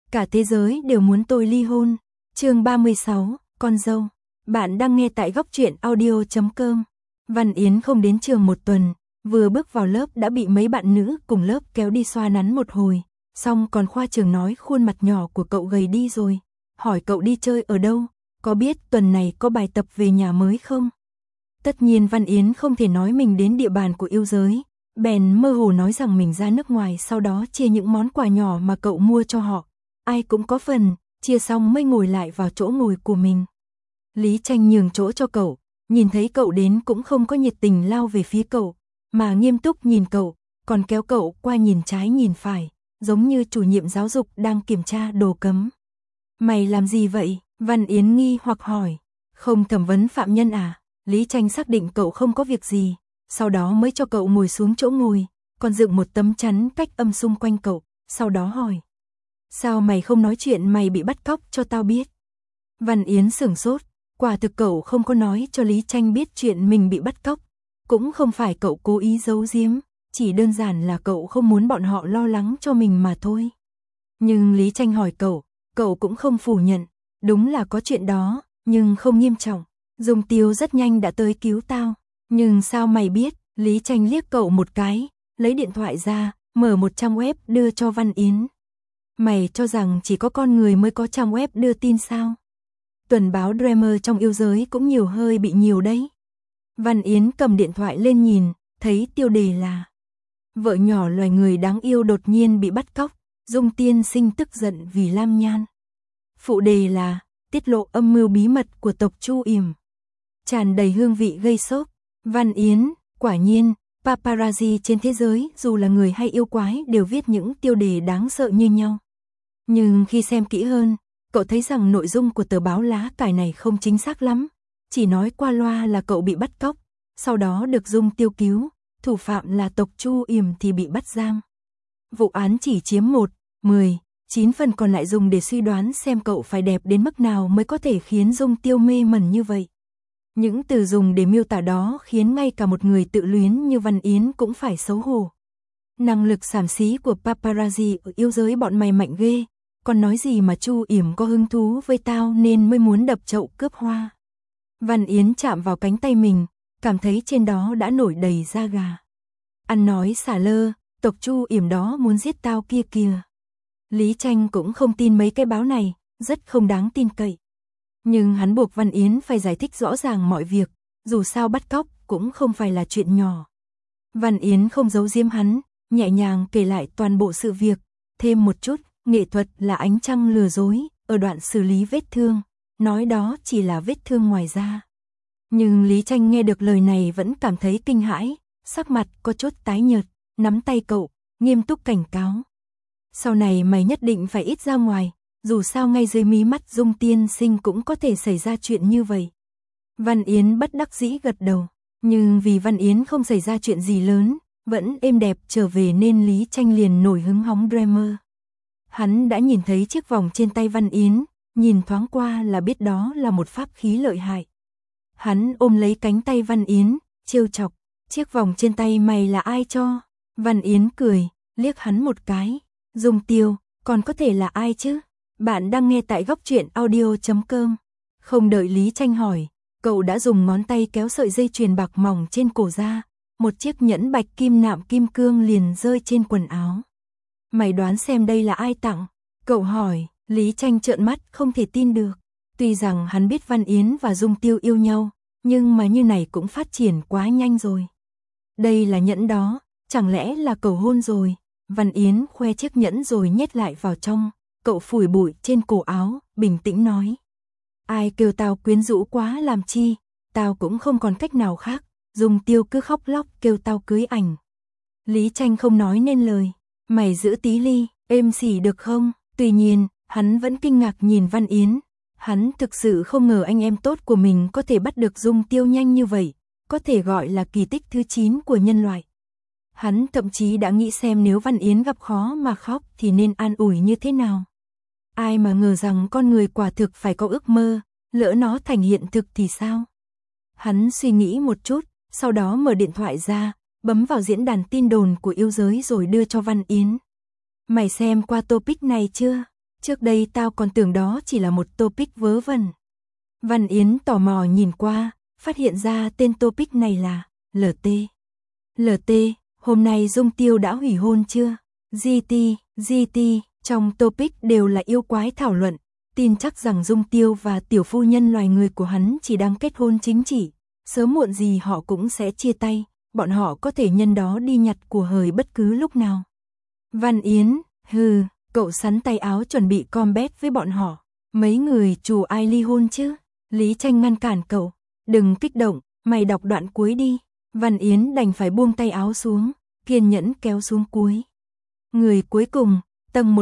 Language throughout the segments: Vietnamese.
cả thế giới đều muốn tôi ly hôn. Chương 36, con dâu. Bạn đang nghe tại góc truyện audio.com. Văn Yến không đến trường một tuần, vừa bước vào lớp đã bị mấy bạn nữ cùng lớp kéo đi xoa nắn một hồi, xong còn khoa trương nói khuôn mặt nhỏ của cậu gầy đi rồi, hỏi cậu đi chơi ở đâu, có biết tuần này có bài tập về nhà mới không? Tất nhiên Văn Yến không thể nói mình đến địa bàn của yêu giới, bèn mơ hồ nói rằng mình ra nước ngoài, sau đó chia những món quà nhỏ mà cậu mua cho họ. Ai cũng có phần, chia xong mới ngồi lại vào chỗ ngồi của mình. Lý Tranh nhường chỗ cho cậu, nhìn thấy cậu đến cũng không có nhiệt tình lao về phía cậu, mà nghiêm túc nhìn cậu, còn kéo cậu qua nhìn trái nhìn phải, giống như chủ nhiệm giáo dục đang kiểm tra đồ cấm. Mày làm gì vậy? Văn Yến nghi hoặc hỏi. Không thẩm vấn phạm nhân à? Lý Tranh xác định cậu không có việc gì, sau đó mới cho cậu ngồi xuống chỗ ngồi, còn dựng một tấm chắn cách âm xung quanh cậu, sau đó hỏi. Sao mày không nói chuyện mày bị bắt cóc cho tao biết? Văn Yến sửng sốt, quả thực cậu không có nói cho Lý Tranh biết chuyện mình bị bắt cóc, cũng không phải cậu cố ý giấu giếm, chỉ đơn giản là cậu không muốn bọn họ lo lắng cho mình mà thôi. Nhưng Lý Tranh hỏi cậu cũng không phủ nhận, đúng là có chuyện đó, nhưng không nghiêm trọng. Dung Tiêu rất nhanh đã tới cứu tao. Nhưng sao mày biết? Lý Tranh liếc cậu một cái, lấy điện thoại ra, mở một trang web đưa cho Văn Yến. Mày cho rằng chỉ có con người mới có trang web đưa tin sao? Tuần báo Dreamer trong yêu giới cũng nhiều hơi bị nhiều đấy. Văn Yến cầm điện thoại lên nhìn, thấy tiêu đề là vợ nhỏ loài người đáng yêu đột nhiên bị bắt cóc, Dung tiên sinh tức giận vì lam nhan. Phụ đề là tiết lộ âm mưu bí mật của tộc Chu Yểm. Tràn đầy hương vị gây sốc. Văn Yến, quả nhiên, paparazzi trên thế giới dù là người hay yêu quái đều viết những tiêu đề đáng sợ như nhau. Nhưng khi xem kỹ hơn, cậu thấy rằng nội dung của tờ báo lá cải này không chính xác lắm, chỉ nói qua loa là cậu bị bắt cóc, sau đó được Dung Tiêu cứu, thủ phạm là tộc Chu Yểm thì bị bắt giam. Vụ án chỉ chiếm 9 phần còn lại dùng để suy đoán xem cậu phải đẹp đến mức nào mới có thể khiến Dung Tiêu mê mẩn như vậy. Những từ dùng để miêu tả đó khiến ngay cả một người tự luyến như Văn Yến cũng phải xấu hổ. Năng lực xàm xí của paparazzi ở yêu giới bọn mày mạnh ghê, còn nói gì mà Chu Yểm có hứng thú với tao nên mới muốn đập chậu cướp hoa. Văn Yến chạm vào cánh tay mình, cảm thấy trên đó đã nổi đầy da gà. Ăn nói xả lơ, tộc Chu Yểm đó muốn giết tao kia kìa. Lý Tranh cũng không tin mấy cái báo này, rất không đáng tin cậy. Nhưng hắn buộc Văn Yến phải giải thích rõ ràng mọi việc, dù sao bắt cóc cũng không phải là chuyện nhỏ. Văn Yến không giấu giếm hắn, nhẹ nhàng kể lại toàn bộ sự việc, thêm một chút, nghệ thuật là ánh trăng lừa dối, ở đoạn xử lý vết thương, nói đó chỉ là vết thương ngoài da. Nhưng Lý Tranh nghe được lời này vẫn cảm thấy kinh hãi, sắc mặt có chút tái nhợt, nắm tay cậu, nghiêm túc cảnh cáo. Sau này mày nhất định phải ít ra ngoài, dù sao ngay dưới mí mắt Dung tiên sinh cũng có thể xảy ra chuyện như vậy. Văn Yến bất đắc dĩ gật đầu, nhưng vì Văn Yến không xảy ra chuyện gì lớn, vẫn êm đẹp trở về nên Lý Tranh liền nổi hứng hóng Dreamer. Hắn đã nhìn thấy chiếc vòng trên tay Văn Yến, nhìn thoáng qua là biết đó là một pháp khí lợi hại. Hắn ôm lấy cánh tay Văn Yến, trêu chọc, chiếc vòng trên tay mày là ai cho? Văn Yến cười, liếc hắn một cái, Dung Tiêu, còn có thể là ai chứ? Bạn đang nghe tại góc truyện audio.com. Không đợi Lý Tranh hỏi, cậu đã dùng ngón tay kéo sợi dây chuyền bạc mỏng trên cổ ra, một chiếc nhẫn bạch kim nạm kim cương liền rơi trên quần áo. Mày đoán xem đây là ai tặng? Cậu hỏi. Lý Tranh trợn mắt không thể tin được. Tuy rằng hắn biết Văn Yến và Dung Tiêu yêu nhau, nhưng mà như này cũng phát triển quá nhanh rồi. Đây là nhẫn đó, chẳng lẽ là cầu hôn rồi? Văn Yến khoe chiếc nhẫn rồi nhét lại vào trong, cậu phủi bụi trên cổ áo, bình tĩnh nói. Ai kêu tao quyến rũ quá làm chi, tao cũng không còn cách nào khác, Dung Tiêu cứ khóc lóc kêu tao cưới ảnh. Lý Tranh không nói nên lời, mày giữ tí ly, êm xỉ được không? Tuy nhiên, hắn vẫn kinh ngạc nhìn Văn Yến, hắn thực sự không ngờ anh em tốt của mình có thể bắt được Dung Tiêu nhanh như vậy, có thể gọi là kỳ tích thứ 9 của nhân loại. Hắn thậm chí đã nghĩ xem nếu Văn Yến gặp khó mà khóc thì nên an ủi như thế nào. Ai mà ngờ rằng con người quả thực phải có ước mơ, lỡ nó thành hiện thực thì sao? Hắn suy nghĩ một chút, sau đó mở điện thoại ra, bấm vào diễn đàn tin đồn của yêu giới rồi đưa cho Văn Yến. Mày xem qua topic này chưa? Trước đây tao còn tưởng đó chỉ là một topic vớ vẩn. Văn Yến tò mò nhìn qua, phát hiện ra tên topic này là LT. LT, hôm nay Dung Tiêu đã hủy hôn chưa? GT, trong topic đều là yêu quái thảo luận, tin chắc rằng Dung Tiêu và tiểu phu nhân loài người của hắn chỉ đang kết hôn chính trị, sớm muộn gì họ cũng sẽ chia tay, bọn họ có thể nhân đó đi nhặt của hời bất cứ lúc nào. Văn Yến, cậu sắn tay áo chuẩn bị combat với bọn họ. Mấy người chủ ai ly hôn chứ? Lý Tranh ngăn cản cậu. Đừng kích động, mày đọc đoạn cuối đi. Văn Yến đành phải buông tay áo xuống, kiên nhẫn kéo xuống cuối. Người cuối cùng, tầng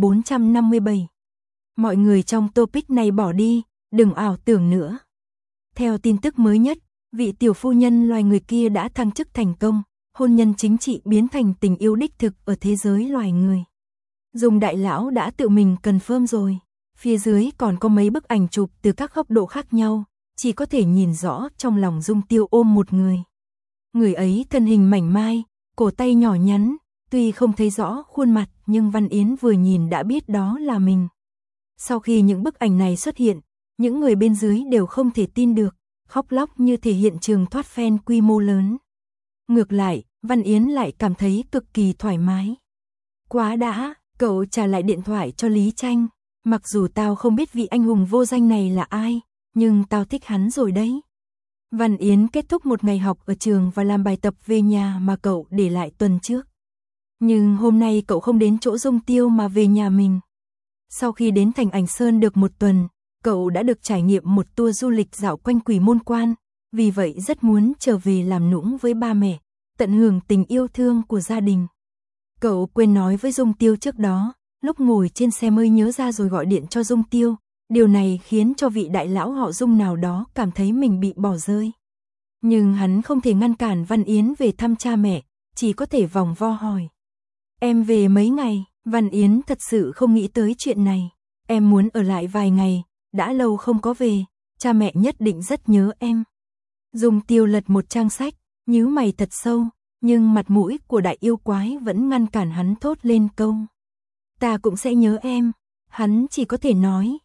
1457. Mọi người trong topic này bỏ đi, đừng ảo tưởng nữa. Theo tin tức mới nhất, vị tiểu phu nhân loài người kia đã thăng chức thành công, hôn nhân chính trị biến thành tình yêu đích thực ở thế giới loài người. Dung đại lão đã tự mình confirm rồi. Phía dưới còn có mấy bức ảnh chụp từ các góc độ khác nhau, chỉ có thể nhìn rõ trong lòng Dung Tiêu ôm một người. Người ấy thân hình mảnh mai, cổ tay nhỏ nhắn, tuy không thấy rõ khuôn mặt nhưng Văn Yến vừa nhìn đã biết đó là mình. Sau khi những bức ảnh này xuất hiện, những người bên dưới đều không thể tin được, khóc lóc như thể hiện trường thoát fan quy mô lớn. Ngược lại, Văn Yến lại cảm thấy cực kỳ thoải mái. Quá đã, cậu trả lại điện thoại cho Lý Tranh. Mặc dù tao không biết vị anh hùng vô danh này là ai, nhưng tao thích hắn rồi đấy. Văn Yến kết thúc một ngày học ở trường và làm bài tập về nhà mà cậu để lại tuần trước. Nhưng hôm nay cậu không đến chỗ Dung Tiêu mà về nhà mình. Sau khi đến thành Ảnh Sơn được một tuần, cậu đã được trải nghiệm một tour du lịch dạo quanh Quỷ Môn Quan, vì vậy rất muốn trở về làm nũng với ba mẹ, tận hưởng tình yêu thương của gia đình. Cậu quên nói với Dung Tiêu trước đó, lúc ngồi trên xe mới nhớ ra rồi gọi điện cho Dung Tiêu, điều này khiến cho vị đại lão họ Dung nào đó cảm thấy mình bị bỏ rơi. Nhưng hắn không thể ngăn cản Văn Yến về thăm cha mẹ, chỉ có thể vòng vo hỏi. Em về mấy ngày? Văn Yến thật sự không nghĩ tới chuyện này. Em muốn ở lại vài ngày, đã lâu không có về, cha mẹ nhất định rất nhớ em. Dung Tiêu lật một trang sách, nhíu mày thật sâu, nhưng mặt mũi của đại yêu quái vẫn ngăn cản hắn thốt lên câu. Ta cũng sẽ nhớ em. Hắn chỉ có thể nói,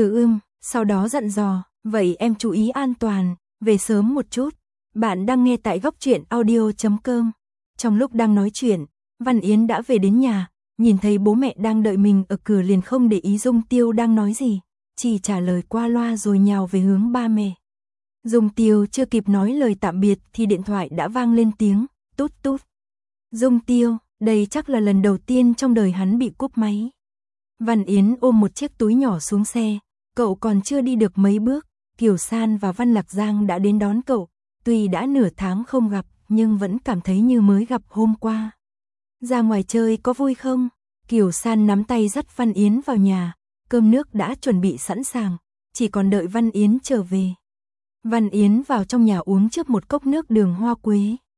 sau đó dặn dò, vậy em chú ý an toàn, về sớm một chút. Bạn đang nghe tại góc truyện audio.com. Trong lúc đang nói chuyện, Văn Yến đã về đến nhà, nhìn thấy bố mẹ đang đợi mình ở cửa liền không để ý Dung Tiêu đang nói gì, chỉ trả lời qua loa rồi nhào về hướng ba mẹ. Dung Tiêu chưa kịp nói lời tạm biệt thì điện thoại đã vang lên tiếng, tút tút. Dung Tiêu, đây chắc là lần đầu tiên trong đời hắn bị cúp máy. Văn Yến ôm một chiếc túi nhỏ xuống xe, cậu còn chưa đi được mấy bước, Kiều San và Văn Lạc Giang đã đến đón cậu, tuy đã nửa tháng không gặp nhưng vẫn cảm thấy như mới gặp hôm qua. Ra ngoài chơi có vui không? Kiều San nắm tay dắt Văn Yến vào nhà, cơm nước đã chuẩn bị sẵn sàng, chỉ còn đợi Văn Yến trở về. Văn Yến vào trong nhà uống trước một cốc nước đường hoa quế.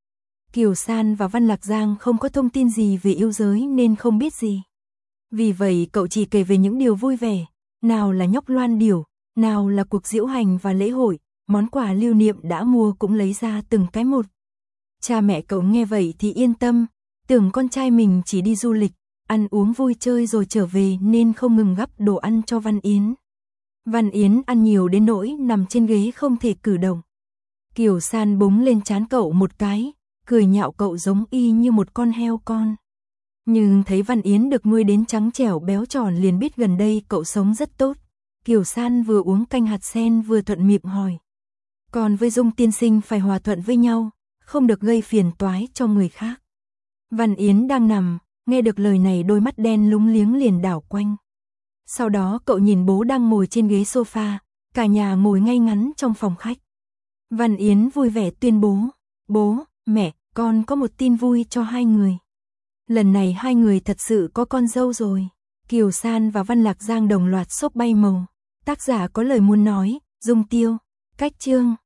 Kiều San và Văn Lạc Giang không có thông tin gì về yêu giới nên không biết gì. Vì vậy cậu chỉ kể về những điều vui vẻ, nào là nhóc loan điểu, nào là cuộc diễu hành và lễ hội, món quà lưu niệm đã mua cũng lấy ra từng cái một. Cha mẹ cậu nghe vậy thì yên tâm, tưởng con trai mình chỉ đi du lịch, ăn uống vui chơi rồi trở về nên không ngừng gắp đồ ăn cho Văn Yến. Văn Yến ăn nhiều đến nỗi nằm trên ghế không thể cử động. Kiều San búng lên trán cậu một cái, cười nhạo cậu giống y như một con heo con. Nhưng thấy Văn Yến được nuôi đến trắng trẻo béo tròn liền biết gần đây cậu sống rất tốt. Kiều San vừa uống canh hạt sen vừa thuận miệng hỏi. Còn với Dung tiên sinh phải hòa thuận với nhau, không được gây phiền toái cho người khác. Văn Yến đang nằm, nghe được lời này đôi mắt đen lúng liếng liền đảo quanh. Sau đó cậu nhìn bố đang ngồi trên ghế sofa, cả nhà ngồi ngay ngắn trong phòng khách. Văn Yến vui vẻ tuyên bố, bố, mẹ, con có một tin vui cho hai người. Lần này hai người thật sự có con dâu rồi. Kiều San và Văn Lạc Giang đồng loạt xốp bay màu. Tác giả có lời muốn nói, Dung Tiêu, cách chương.